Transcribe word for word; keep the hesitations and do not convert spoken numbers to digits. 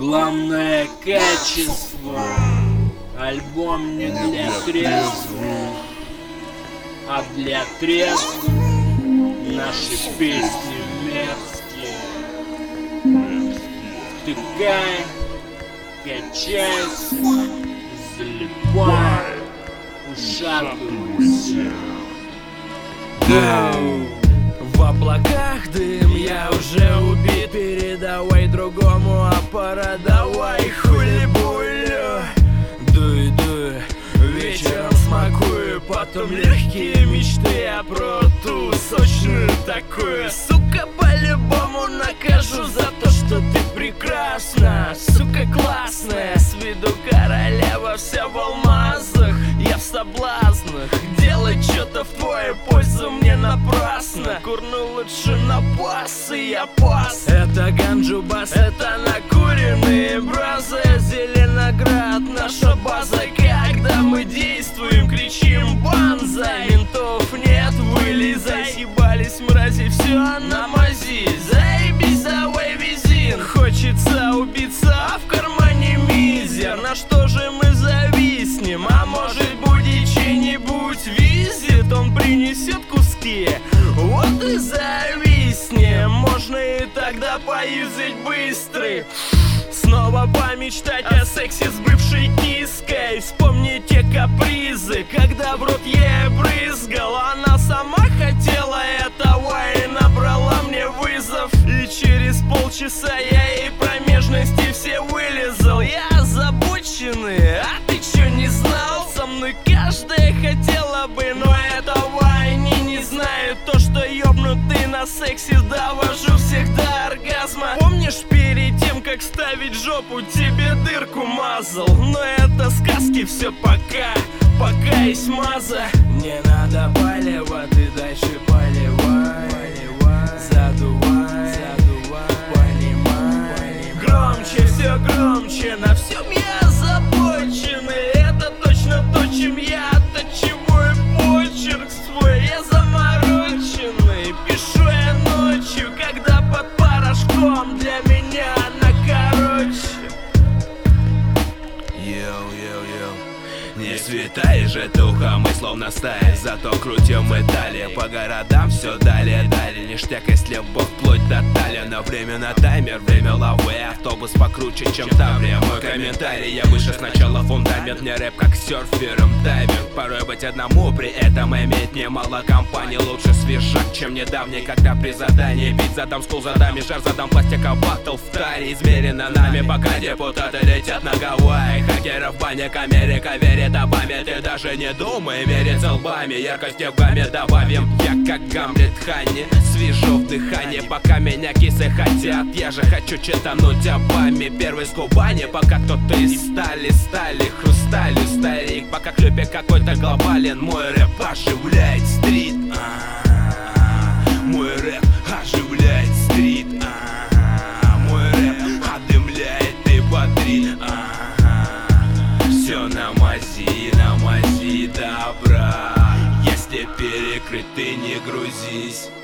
Главное качество. Альбом не для трезвых, а для трезвых. Наши песни мерзкие. Втыкай, качайся, залипай, ушатывайся. В облаках дым, я уже убит. Передавай другому аппарат, давай хули-булю. Дуй, дуй, вечером смакую. Потом легкие мечты, я про ту сочную такую. Сука, по-любому накажу за то, что ты прекрасна. Сука классная, с виду королева, вся в алмазах. Я в соблазнах, делать что-то в твою пользу мне напрасно. Курну лучше на бас, и я пас. Это ганджу бас, это накуренные бразы. Зеленоград, наша база. Когда мы действуем, кричим банзай. Ментов нет, вылезай. Съебались мрази, все на мази. Заебись, давай бензин. Хочется убиться, а в кармане мизер. На что же мы зависнем? А может будет чей-нибудь визит? Он принесет куски, вот и зависнем. Можно и тогда поюзать быстрый. Снова помечтать о сексе с бывшей киской. Вспомните капризы, когда в рот ей брызгал. Она сама хотела этого и набрала мне вызов. И через полчаса я ей промежности все вылезал. Я озабоченный, а ты чё не знал? Со мной каждая хотела бы, но этого они не знают. То, что ёбнутый на сексе, довожу всех до оргазма. Помнишь, перед тем, как ставить жопу, тебе дырку мазал? Но это сказки, все пока, пока есть маза. Не надо палева, ты дальше поливай, задувай, понимай. Громче, все громче, на всем я озабочен. И это точно то, чем я отточиваю почерк свой. Я замороченный, пишу я ночью, когда под порошком. Для меня она короче. Йоу-йоу-йоу. Не светаешь же туха, мы словно стая. Зато крутим мы далее, по городам все далее, далее. Ништяк, если любовь вплоть до талии. Но время на таймер, время лавы. Автобус покруче, чем Таврия. Мой комментарий, я выше сначала фундамент. Мне рэп как серфером дайвинг. Порой быть одному, при этом иметь немало компаний. Лучше свежак, чем недавний, когда при задании бить задам стул, задам и жар, задам пластика баттл в таре. Измерено нами, пока депутаты летят на Гавайи. Хакеров в бане, Америка верит Обаме. Ты даже не думай мериться лбами. Яркости в гамме добавим. Я как Гамлет Ханни, свежо в дыхании. Пока меня кисы хотят, я же хочу читануть обами. Первый с Кубани, пока кто-то из стали, стали хрусталью старик. Пока хлюпик какой-то глобален, мой рэп оживляет стрит. А-а-а. Мой рэп оживляет стрит. А-а-а. Мой рэп одымляет и бодрит. А-а-а. Все на мази, на мази добра. Если перекрыт, ты не грузись.